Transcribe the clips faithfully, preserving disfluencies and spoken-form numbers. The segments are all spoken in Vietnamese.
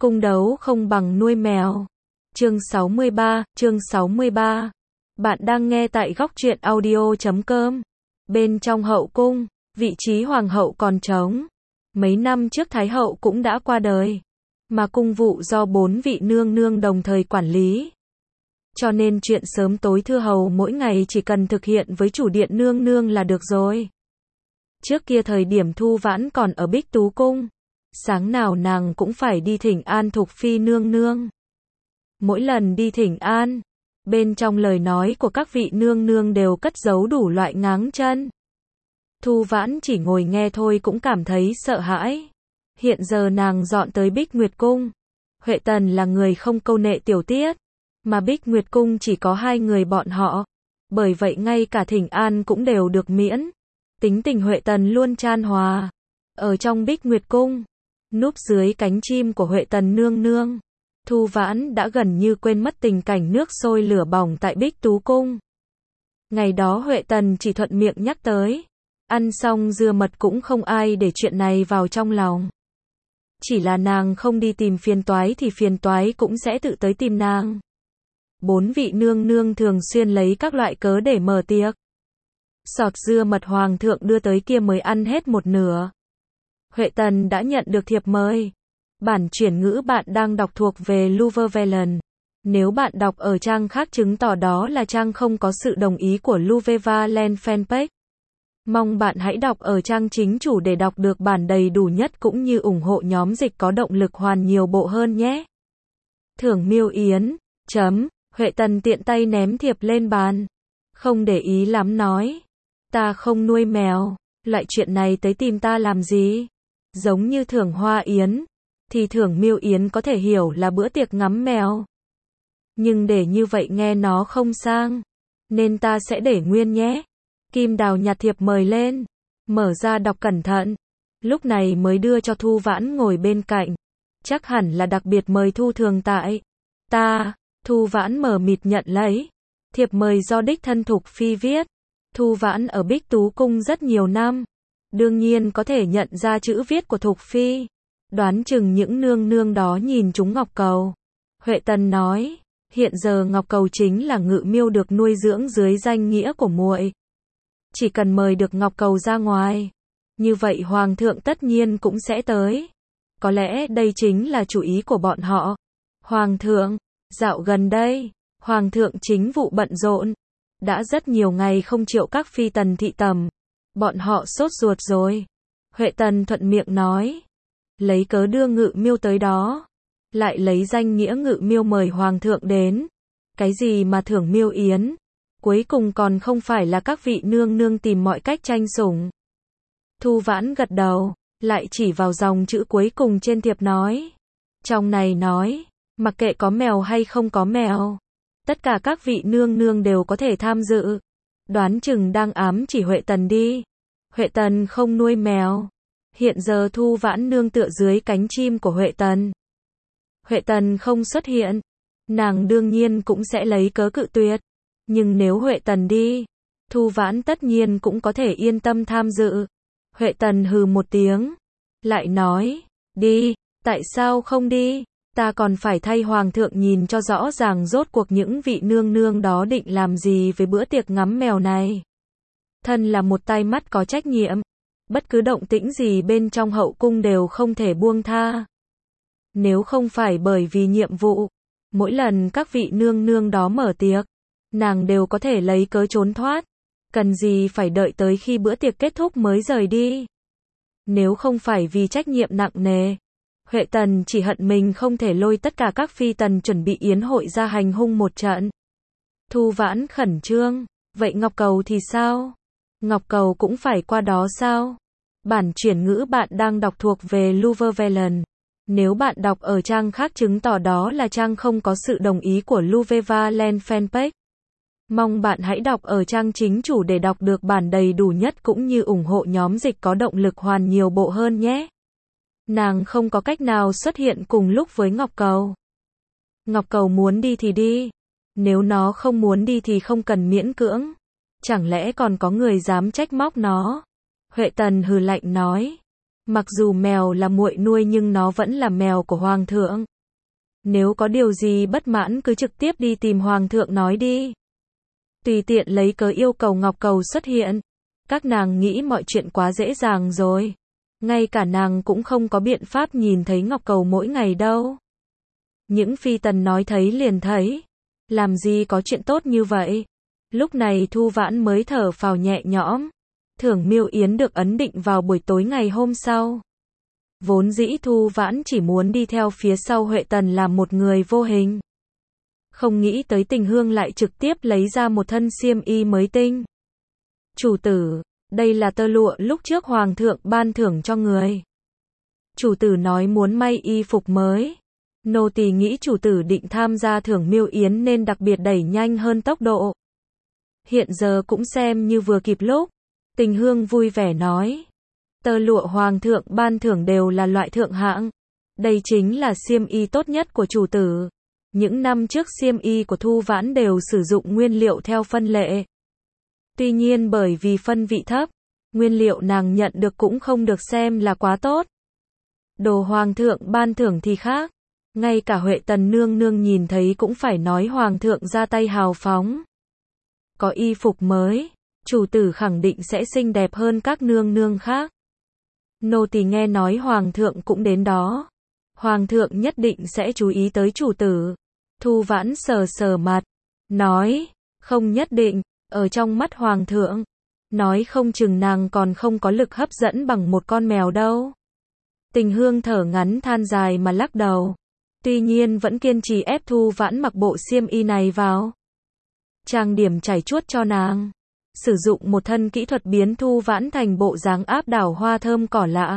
Cung đấu không bằng nuôi mèo. Chương sáu mươi ba, chương sáu mươi ba. Bạn đang nghe tại góc truyện audio chấm com. Bên trong hậu cung, vị trí hoàng hậu còn trống. Mấy năm trước Thái hậu cũng đã qua đời, mà cung vụ do bốn vị nương nương đồng thời quản lý. Cho nên chuyện sớm tối thưa hầu mỗi ngày chỉ cần thực hiện với chủ điện nương nương là được rồi. Trước kia thời điểm Thu Vãn còn ở Bích Tú Cung, sáng nào nàng cũng phải đi thỉnh an Thục Phi nương nương. Mỗi lần đi thỉnh an, bên trong lời nói của các vị nương nương đều cất giấu đủ loại ngáng chân. Thu Vãn chỉ ngồi nghe thôi cũng cảm thấy sợ hãi. Hiện giờ nàng dọn tới Bích Nguyệt Cung. Huệ Tần là người không câu nệ tiểu tiết, mà Bích Nguyệt Cung chỉ có hai người bọn họ. Bởi vậy ngay cả thỉnh an cũng đều được miễn. Tính tình Huệ Tần luôn chan hòa. Ở trong Bích Nguyệt Cung, núp dưới cánh chim của Huệ Tần nương nương, Thu Vãn đã gần như quên mất tình cảnh nước sôi lửa bỏng tại Bích Tú Cung. Ngày đó Huệ Tần chỉ thuận miệng nhắc tới. Ăn xong dưa mật cũng không ai để chuyện này vào trong lòng. Chỉ là nàng không đi tìm phiền toái thì phiền toái cũng sẽ tự tới tìm nàng. Bốn vị nương nương thường xuyên lấy các loại cớ để mở tiệc. Sọt dưa mật hoàng thượng đưa tới kia mới ăn hết một nửa. Huệ Tần đã nhận được thiệp mời. Bản chuyển ngữ bạn đang đọc thuộc về Luvervelen. Nếu bạn đọc ở trang khác chứng tỏ đó là trang không có sự đồng ý của Luvervelen fanpage. Mong bạn hãy đọc ở trang chính chủ để đọc được bản đầy đủ nhất cũng như ủng hộ nhóm dịch có động lực hoàn nhiều bộ hơn nhé. Thưởng Miêu Yến. Chấm. Huệ Tần tiện tay ném thiệp lên bàn. Không để ý lắm nói. Ta không nuôi mèo. Loại chuyện này tới tìm ta làm gì? Giống như thưởng Hoa Yến. Thì thưởng Miêu Yến có thể hiểu là bữa tiệc ngắm mèo. Nhưng để như vậy nghe nó không sang. Nên ta sẽ để nguyên nhé. Kim Đào nhặt thiệp mời lên. Mở ra đọc cẩn thận. Lúc này mới đưa cho Thu Vãn ngồi bên cạnh. Chắc hẳn là đặc biệt mời Thu thường tại. Ta. Thu Vãn mờ mịt nhận lấy. Thiệp mời do đích thân Thục Phi viết. Thu Vãn ở Bích Tú Cung rất nhiều năm. Đương nhiên có thể nhận ra chữ viết của Thục Phi. Đoán chừng những nương nương đó nhìn chúng Ngọc Cầu. Huệ Tần nói. Hiện giờ Ngọc Cầu chính là ngự miêu được nuôi dưỡng dưới danh nghĩa của muội. Chỉ cần mời được Ngọc Cầu ra ngoài, như vậy Hoàng thượng tất nhiên cũng sẽ tới. Có lẽ đây chính là chủ ý của bọn họ. Hoàng thượng, dạo gần đây, Hoàng thượng chính vụ bận rộn. Đã rất nhiều ngày không triệu các phi tần thị tầm. Bọn họ sốt ruột rồi. Huệ Tần thuận miệng nói. Lấy cớ đưa ngự miêu tới đó. Lại lấy danh nghĩa ngự miêu mời Hoàng thượng đến. Cái gì mà thưởng Miêu Yến? Cuối cùng còn không phải là các vị nương nương tìm mọi cách tranh sủng. Thu Vãn gật đầu, lại chỉ vào dòng chữ cuối cùng trên thiệp nói. Trong này nói, mặc kệ có mèo hay không có mèo, tất cả các vị nương nương đều có thể tham dự. Đoán chừng đang ám chỉ Huệ Tần đi. Huệ Tần không nuôi mèo. Hiện giờ Thu Vãn nương tựa dưới cánh chim của Huệ Tần. Huệ Tần không xuất hiện. Nàng đương nhiên cũng sẽ lấy cớ cự tuyệt. Nhưng nếu Huệ Tần đi, Thu Vãn tất nhiên cũng có thể yên tâm tham dự. Huệ Tần hừ một tiếng, lại nói, đi, tại sao không đi? Ta còn phải thay Hoàng thượng nhìn cho rõ ràng rốt cuộc những vị nương nương đó định làm gì với bữa tiệc ngắm mèo này. Thân là một tai mắt có trách nhiệm, bất cứ động tĩnh gì bên trong hậu cung đều không thể buông tha. Nếu không phải bởi vì nhiệm vụ, mỗi lần các vị nương nương đó mở tiệc, nàng đều có thể lấy cớ trốn thoát. Cần gì phải đợi tới khi bữa tiệc kết thúc mới rời đi. Nếu không phải vì trách nhiệm nặng nề, Huệ Tần chỉ hận mình không thể lôi tất cả các phi tần chuẩn bị yến hội ra hành hung một trận. Thu Vãn khẩn trương. Vậy Ngọc Cầu thì sao? Ngọc Cầu cũng phải qua đó sao? Bản chuyển ngữ bạn đang đọc thuộc về Luvervelen. Nếu bạn đọc ở trang khác chứng tỏ đó là trang không có sự đồng ý của Luvervelen fanpage. Mong bạn hãy đọc ở trang chính chủ để đọc được bản đầy đủ nhất cũng như ủng hộ nhóm dịch có động lực hoàn nhiều bộ hơn nhé. Nàng không có cách nào xuất hiện cùng lúc với Ngọc Cầu. Ngọc Cầu muốn đi thì đi. Nếu nó không muốn đi thì không cần miễn cưỡng. Chẳng lẽ còn có người dám trách móc nó? Huệ Tần hừ lạnh nói. Mặc dù mèo là muội nuôi nhưng nó vẫn là mèo của hoàng thượng. Nếu có điều gì bất mãn cứ trực tiếp đi tìm hoàng thượng nói đi. Tùy tiện lấy cớ yêu cầu ngọc cầu xuất hiện. Các nàng nghĩ mọi chuyện quá dễ dàng rồi. Ngay cả nàng cũng không có biện pháp nhìn thấy ngọc cầu mỗi ngày đâu. Những phi tần nói thấy liền thấy. Làm gì có chuyện tốt như vậy. Lúc này Thu Vãn mới thở phào nhẹ nhõm. Thưởng Miêu Yến được ấn định vào buổi tối ngày hôm sau. Vốn dĩ Thu Vãn chỉ muốn đi theo phía sau Huệ Tần làm một người vô hình. Không nghĩ tới Tình Hương lại trực tiếp lấy ra một thân xiêm y mới tinh. Chủ tử, đây là tơ lụa lúc trước hoàng thượng ban thưởng cho người. Chủ tử nói muốn may y phục mới. Nô tỳ nghĩ chủ tử định tham gia thưởng Miêu Yến nên đặc biệt đẩy nhanh hơn tốc độ. Hiện giờ cũng xem như vừa kịp lúc. Tình Hương vui vẻ nói. Tơ lụa hoàng thượng ban thưởng đều là loại thượng hạng. Đây chính là xiêm y tốt nhất của chủ tử. Những năm trước xiêm y của Thu Vãn đều sử dụng nguyên liệu theo phân lệ. Tuy nhiên bởi vì phân vị thấp, nguyên liệu nàng nhận được cũng không được xem là quá tốt. Đồ hoàng thượng ban thưởng thì khác. Ngay cả Huệ Tần nương nương nhìn thấy cũng phải nói hoàng thượng ra tay hào phóng. Có y phục mới, chủ tử khẳng định sẽ xinh đẹp hơn các nương nương khác. Nô tỳ nghe nói hoàng thượng cũng đến đó. Hoàng thượng nhất định sẽ chú ý tới chủ tử. Thu Vãn sờ sờ mặt, nói, không nhất định, ở trong mắt hoàng thượng. Nói không chừng nàng còn không có lực hấp dẫn bằng một con mèo đâu. Tình Hương thở ngắn than dài mà lắc đầu. Tuy nhiên vẫn kiên trì ép Thu Vãn mặc bộ xiêm y này vào. Trang điểm chảy chuốt cho nàng. Sử dụng một thân kỹ thuật biến Thu Vãn thành bộ dáng áp đảo hoa thơm cỏ lạ.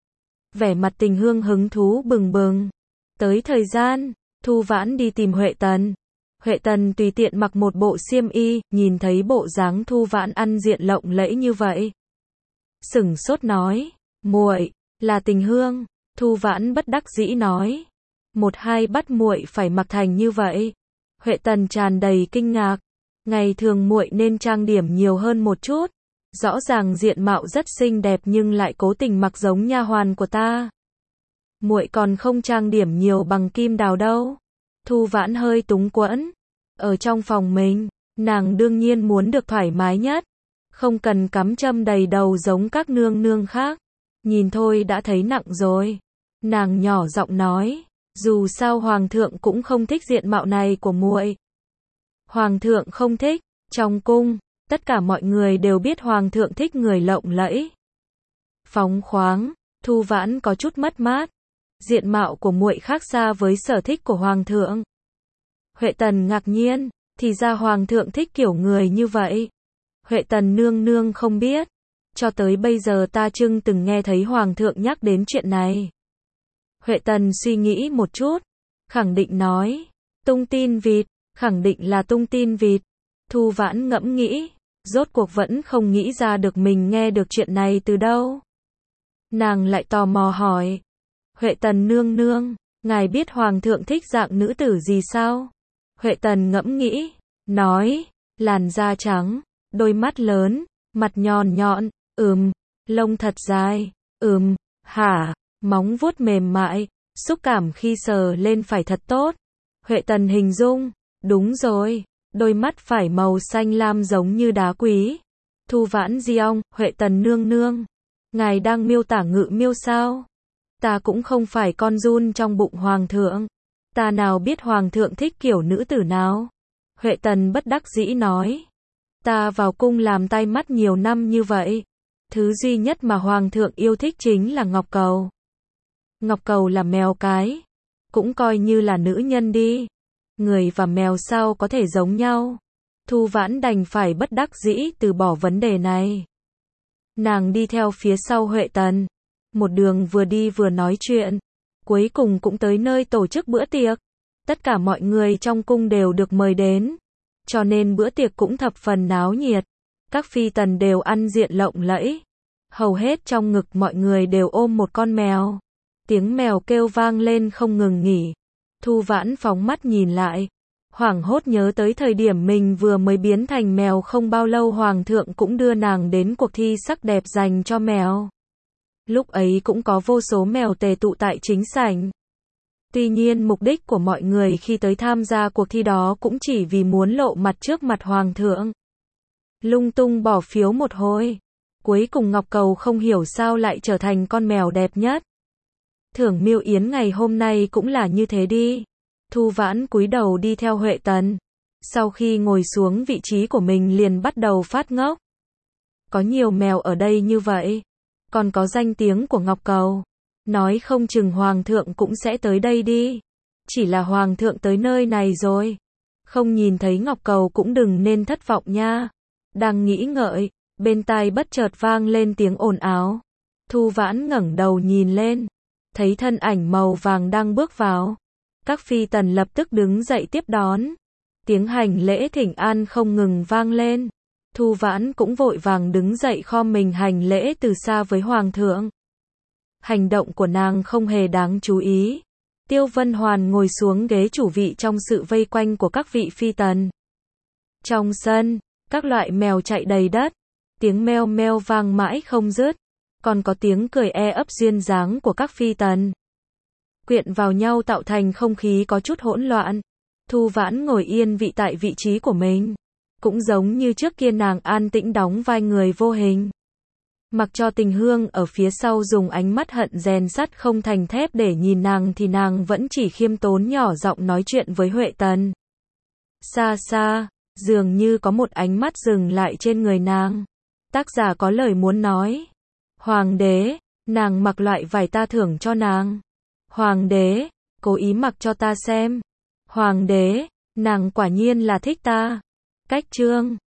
Vẻ mặt Tình Hương hứng thú bừng bừng. Tới thời gian, Thu Vãn đi tìm Huệ Tần. Huệ Tần tùy tiện mặc một bộ xiêm y, nhìn thấy bộ dáng Thu Vãn ăn diện lộng lẫy như vậy. Sửng sốt nói, muội, là Tình Hương. Thu Vãn bất đắc dĩ nói, một hai bắt muội phải mặc thành như vậy. Huệ Tần tràn đầy kinh ngạc. Ngày thường muội nên trang điểm nhiều hơn một chút. Rõ ràng diện mạo rất xinh đẹp nhưng lại cố tình mặc giống nha hoàn của ta. Muội còn không trang điểm nhiều bằng Kim Đào đâu. Thu Vãn hơi túng quẫn. Ở trong phòng mình, nàng đương nhiên muốn được thoải mái nhất. Không cần cắm châm đầy đầu giống các nương nương khác. Nhìn thôi đã thấy nặng rồi. Nàng nhỏ giọng nói, dù sao hoàng thượng cũng không thích diện mạo này của muội. Hoàng thượng không thích. Trong cung, tất cả mọi người đều biết hoàng thượng thích người lộng lẫy, phóng khoáng. Thu Vãn có chút mất mát. Diện mạo của muội khác xa với sở thích của hoàng thượng. Huệ Tần ngạc nhiên, thì ra hoàng thượng thích kiểu người như vậy. Huệ Tần nương nương không biết. Cho tới bây giờ ta chưng từng nghe thấy hoàng thượng nhắc đến chuyện này. Huệ Tần suy nghĩ một chút, khẳng định nói, tung tin vịt, khẳng định là tung tin vịt. Thu Vãn ngẫm nghĩ, rốt cuộc vẫn không nghĩ ra được mình nghe được chuyện này từ đâu. Nàng lại tò mò hỏi, Huệ Tần nương nương, ngài biết hoàng thượng thích dạng nữ tử gì sao? Huệ Tần ngẫm nghĩ, nói, làn da trắng, đôi mắt lớn, mặt nhọn nhọn, ừm, lông thật dài, ừm, hả, móng vuốt mềm mại, xúc cảm khi sờ lên phải thật tốt. Huệ Tần hình dung, đúng rồi, đôi mắt phải màu xanh lam giống như đá quý. Thu Vãn di ong, Huệ Tần nương nương, ngài đang miêu tả Ngự Miêu sao? Ta cũng không phải con giun trong bụng hoàng thượng. Ta nào biết hoàng thượng thích kiểu nữ tử nào? Huệ Tần bất đắc dĩ nói, ta vào cung làm tai mắt nhiều năm như vậy. Thứ duy nhất mà hoàng thượng yêu thích chính là ngọc cầu. Ngọc cầu là mèo cái. Cũng coi như là nữ nhân đi. Người và mèo sao có thể giống nhau? Thu Vãn đành phải bất đắc dĩ từ bỏ vấn đề này. Nàng đi theo phía sau Huệ Tần. Một đường vừa đi vừa nói chuyện. Cuối cùng cũng tới nơi tổ chức bữa tiệc. Tất cả mọi người trong cung đều được mời đến. Cho nên bữa tiệc cũng thập phần náo nhiệt. Các phi tần đều ăn diện lộng lẫy. Hầu hết trong ngực mọi người đều ôm một con mèo. Tiếng mèo kêu vang lên không ngừng nghỉ. Thu Vãn phóng mắt nhìn lại. Hoảng hốt nhớ tới thời điểm mình vừa mới biến thành mèo không bao lâu hoàng thượng cũng đưa nàng đến cuộc thi sắc đẹp dành cho mèo. Lúc ấy cũng có vô số mèo tề tụ tại chính sảnh. Tuy nhiên mục đích của mọi người khi tới tham gia cuộc thi đó cũng chỉ vì muốn lộ mặt trước mặt hoàng thượng. Lung tung bỏ phiếu một hồi. Cuối cùng Ngọc Cầu không hiểu sao lại trở thành con mèo đẹp nhất. Thưởng Miêu Yến ngày hôm nay cũng là như thế đi. Thu Vãn cúi đầu đi theo Huệ Tần. Sau khi ngồi xuống vị trí của mình liền bắt đầu phát ngốc. Có nhiều mèo ở đây như vậy. Còn có danh tiếng của Ngọc Cầu. Nói không chừng hoàng thượng cũng sẽ tới đây đi. Chỉ là hoàng thượng tới nơi này rồi. Không nhìn thấy Ngọc Cầu cũng đừng nên thất vọng nha. Đang nghĩ ngợi, bên tai bất chợt vang lên tiếng ồn ào. Thu Vãn ngẩng đầu nhìn lên. Thấy thân ảnh màu vàng đang bước vào. Các phi tần lập tức đứng dậy tiếp đón. Tiếng hành lễ thỉnh an không ngừng vang lên. Thu Vãn cũng vội vàng đứng dậy khom mình hành lễ từ xa với hoàng thượng. Hành động của nàng không hề đáng chú ý. Tiêu Vân Hoàn ngồi xuống ghế chủ vị trong sự vây quanh của các vị phi tần. Trong sân, các loại mèo chạy đầy đất. Tiếng meo meo vang mãi không dứt. Còn có tiếng cười e ấp duyên dáng của các phi tần. Quyện vào nhau tạo thành không khí có chút hỗn loạn. Thu Vãn ngồi yên vị tại vị trí của mình. Cũng giống như trước kia nàng an tĩnh đóng vai người vô hình. Mặc cho Tình Hương ở phía sau dùng ánh mắt hận rèn sắt không thành thép để nhìn nàng thì nàng vẫn chỉ khiêm tốn nhỏ giọng nói chuyện với Huệ Tần. Xa xa, dường như có một ánh mắt dừng lại trên người nàng. Tác giả có lời muốn nói. Hoàng đế, nàng mặc loại vải ta thưởng cho nàng. Hoàng đế, cố ý mặc cho ta xem. Hoàng đế, nàng quả nhiên là thích ta. Cách chương